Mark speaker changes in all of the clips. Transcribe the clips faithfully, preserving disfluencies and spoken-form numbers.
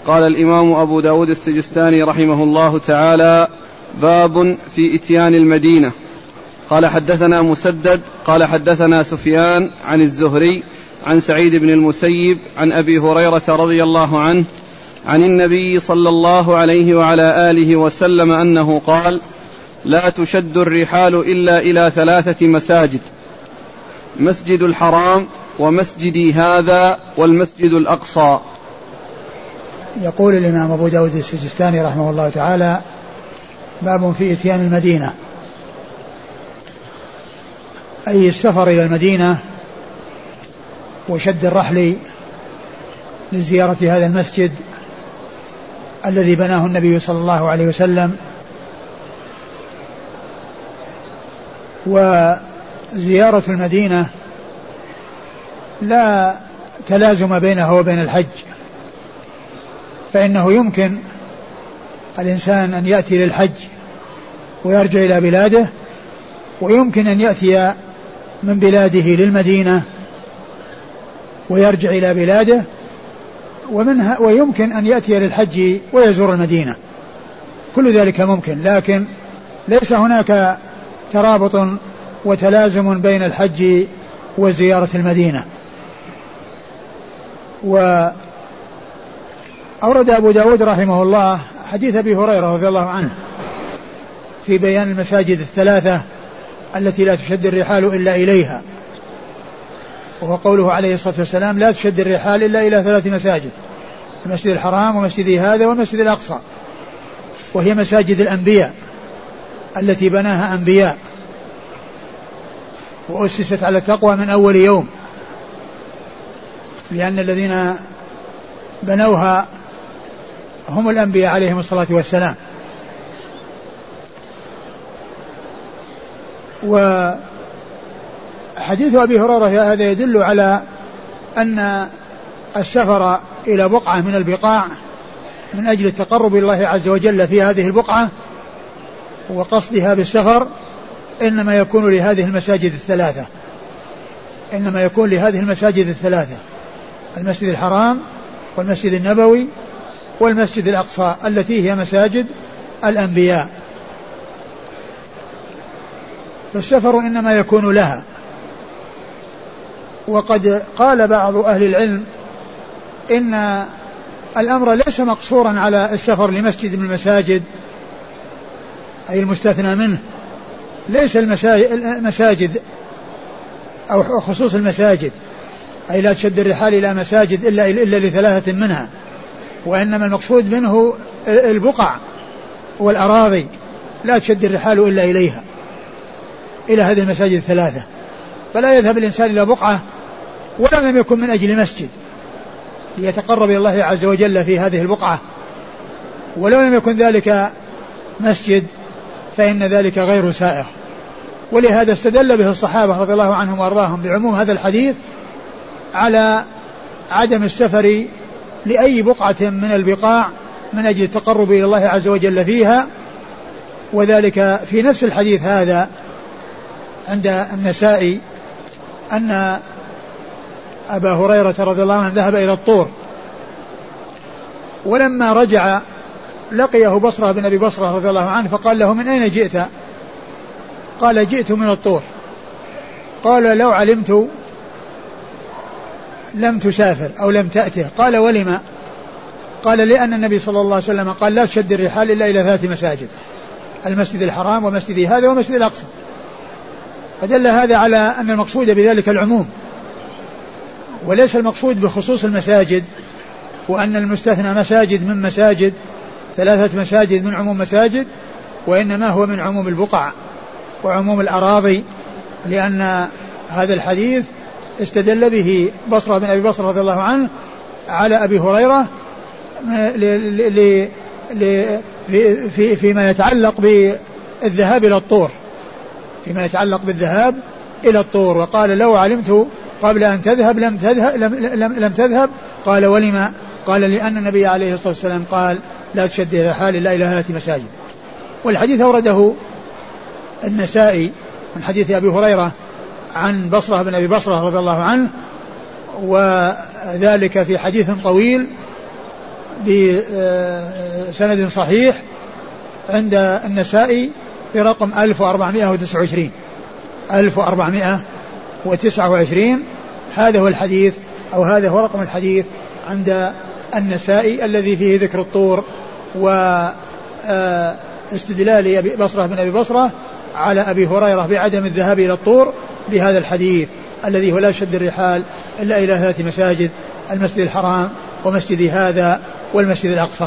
Speaker 1: قال الإمام أبو داود السجستاني رحمه الله تعالى: باب في إتيان المدينة. قال حدثنا مسدد قال حدثنا سفيان عن الزهري عن سعيد بن المسيب عن أبي هريرة رضي الله عنه عن النبي صلى الله عليه وعلى آله وسلم أنه قال: لا تشد الرحال إلا إلى ثلاثة مساجد: مسجد الحرام ومسجدي هذا والمسجد الأقصى.
Speaker 2: يقول الإمام أبو داود السجستاني رحمه الله تعالى: باب في إتيان المدينة، أي السفر إلى المدينة وشد الرحل لزيارة هذا المسجد الذي بناه النبي صلى الله عليه وسلم. وزيارة المدينة لا تلازم بينها وبين الحج، فإنه يمكن الإنسان أن يأتي للحج ويرجع إلى بلاده، ويمكن أن يأتي من بلاده للمدينة ويرجع إلى بلاده، ومنها ويمكن أن يأتي للحج ويزور المدينة. كل ذلك ممكن، لكن ليس هناك ترابط وتلازم بين الحج وزيارة المدينة. وأورد أبو داود رحمه الله حديث أبي هريرة رضي الله عنه في بيان المساجد الثلاثة التي لا تشد الرحال إلا إليها، وهو قوله عليه الصلاة والسلام: لا تشد الرحال إلا إلى ثلاث مساجد: المسجد الحرام ومسجد هذا والمسجد الأقصى، وهي مساجد الأنبياء التي بناها أنبياء وأسست على التقوى من أول يوم، لأن الذين بنوها هم الأنبياء عليهم الصلاة والسلام. وحديث أبي هريرة هذا يدل على أن السفر إلى بقعة من البقاع من أجل التقرب إلى الله عز وجل في هذه البقعة وقصدها بالسفر إنما يكون لهذه المساجد الثلاثة إنما يكون لهذه المساجد الثلاثة: المسجد الحرام والمسجد النبوي والمسجد الأقصى، التي هي مساجد الأنبياء. فالسفر إنما يكون لها. وقد قال بعض أهل العلم إن الأمر ليس مقصورا على السفر لمسجد من المساجد، أي المستثنى منه، ليس المساجد أو خصوص المساجد، أي لا تشد الرحال إلى مساجد إلا, إلا لثلاثة منها، وإنما المقصود منه البقع والأراضي، لا تشد الرحال إلا إليها، إلى هذه المساجد الثلاثة. فلا يذهب الإنسان إلى بقعة ولو لم يكن من أجل مسجد ليتقرب إلى الله عز وجل في هذه البقعة، ولو لم يكن ذلك مسجد فإن ذلك غير سائغ. ولهذا استدل به الصحابة رضي الله عنهم وأرضاهم بعموم هذا الحديث على عدم السفر لأي بقعة من البقاع من أجل التقرب إلى الله عز وجل فيها. وذلك في نفس الحديث هذا عند النسائي أن أبا هريرة رضي الله عنه ذهب إلى الطور، ولما رجع لقيه بصرة بن أبي بصرة رضي الله عنه فقال له: من أين جئت؟ قال: جئت من الطور. قال: لو علمت لم تسافر أو لم تأته. قال: ولما؟ قال: لأن النبي صلى الله عليه وسلم قال: لا تشد الرحال إلا إلى ثلاث مساجد: المسجد الحرام ومسجد هذا ومسجد الأقصى. فدل هذا على أن المقصود بذلك العموم وليس المقصود بخصوص المساجد، وأن المستثنى مساجد من مساجد، ثلاثة مساجد من عموم مساجد، وإنما هو من عموم البقع وعموم الأراضي، لأن هذا الحديث استدل به بصرة بن أبي بصرة رضي الله عنه على أبي هريرة في فيما يتعلق بالذهاب إلى الطور فيما يتعلق بالذهاب إلى الطور وقال: لو علمت قبل أن تذهب لم تذهب, لم, لم, لم تذهب. قال: ولما؟ قال: لأن النبي عليه الصلاة والسلام قال: لا تشد الرحال إلا إلى ثلاث مساجد. والحديث أورده النسائي من حديث أبي هريرة عن بصرة بن أبي بصرة رضي الله عنه، وذلك في حديث طويل بسند صحيح عند النسائي برقم ألف وأربعمائة وتسعة وعشرين ألف وأربعمائة وتسعة وعشرين. هذا هو الحديث أو هذا هو رقم الحديث عند النسائي الذي فيه ذكر الطور واستدلال أبي بصرة بن أبي بصرة على أبي هريرة بعدم الذهاب إلى الطور بهذا الحديث الذي هو لا شد الرحال إلا إلى ثلاث مساجد: المسجد الحرام ومسجد هذا والمسجد الأقصى.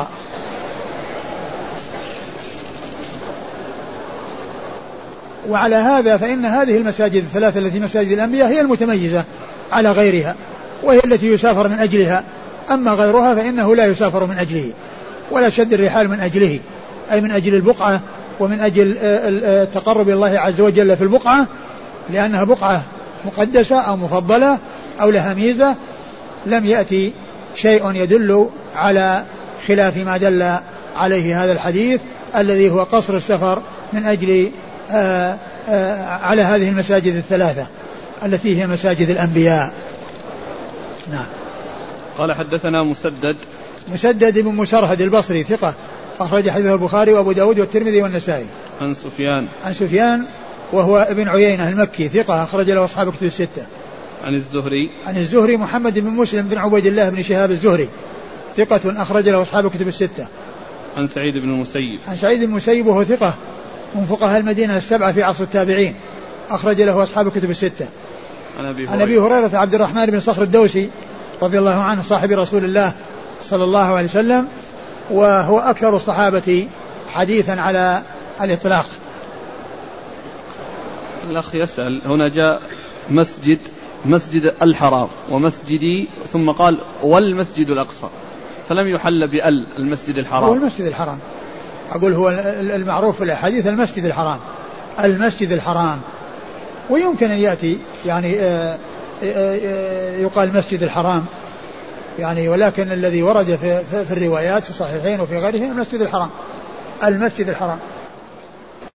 Speaker 2: وعلى هذا فإن هذه المساجد الثلاثة التي مساجد الأنبياء هي المتميزة على غيرها وهي التي يسافر من أجلها، أما غيرها فإنه لا يسافر من أجله ولا شد الرحال من أجله، أي من أجل البقعة ومن أجل التقرب إلى الله عز وجل في البقعة لأنها بقعة مقدسة أو مفضلة أو لها ميزة. لم يأتي شيء يدل على خلاف ما دل عليه هذا الحديث الذي هو قصر السفر من أجل آآ آآ على هذه المساجد الثلاثة التي هي مساجد الأنبياء. نعم.
Speaker 1: قال حدثنا مسدد
Speaker 2: مسدد بن مسرهد البصري ثقة أخرج حديثه البخاري وأبو داود والترمذي والنسائي.
Speaker 1: عن سفيان
Speaker 2: عن سفيان وهو ابن عيينة المكي ثقة أخرج له أصحاب كتب الستة.
Speaker 1: عن الزهري
Speaker 2: عن الزهري محمد بن مسلم بن عبيد الله بن شهاب الزهري ثقة أخرج له أصحاب كتب الستة.
Speaker 1: عن سعيد بن المسيب
Speaker 2: عن سعيد بن المسيب وهو ثقة من فقهاء المدينة السبعة في عصر التابعين أخرج له أصحاب كتب الستة.
Speaker 1: عن أبي
Speaker 2: عن أبي هريرة عبد الرحمن بن صخر الدوسي رضي الله عنه صاحب رسول الله صلى الله عليه وسلم وهو أكثر الصحابة حديثا على الإطلاق.
Speaker 1: الأخ يسأل هنا جاء مسجد مسجد الحرام ومسجدي ثم قال والمسجد الأقصى فلم يحل بأل المسجد الحرام.
Speaker 2: هو المسجد الحرام أقول هو المعروف في الحديث المسجد الحرام المسجد الحرام ويمكن أن يأتي يعني آآ آآ يقال مسجد الحرام يعني ولكن الذي ورد في, في الروايات في الصحيحين وفي غيرهم المسجد الحرام المسجد الحرام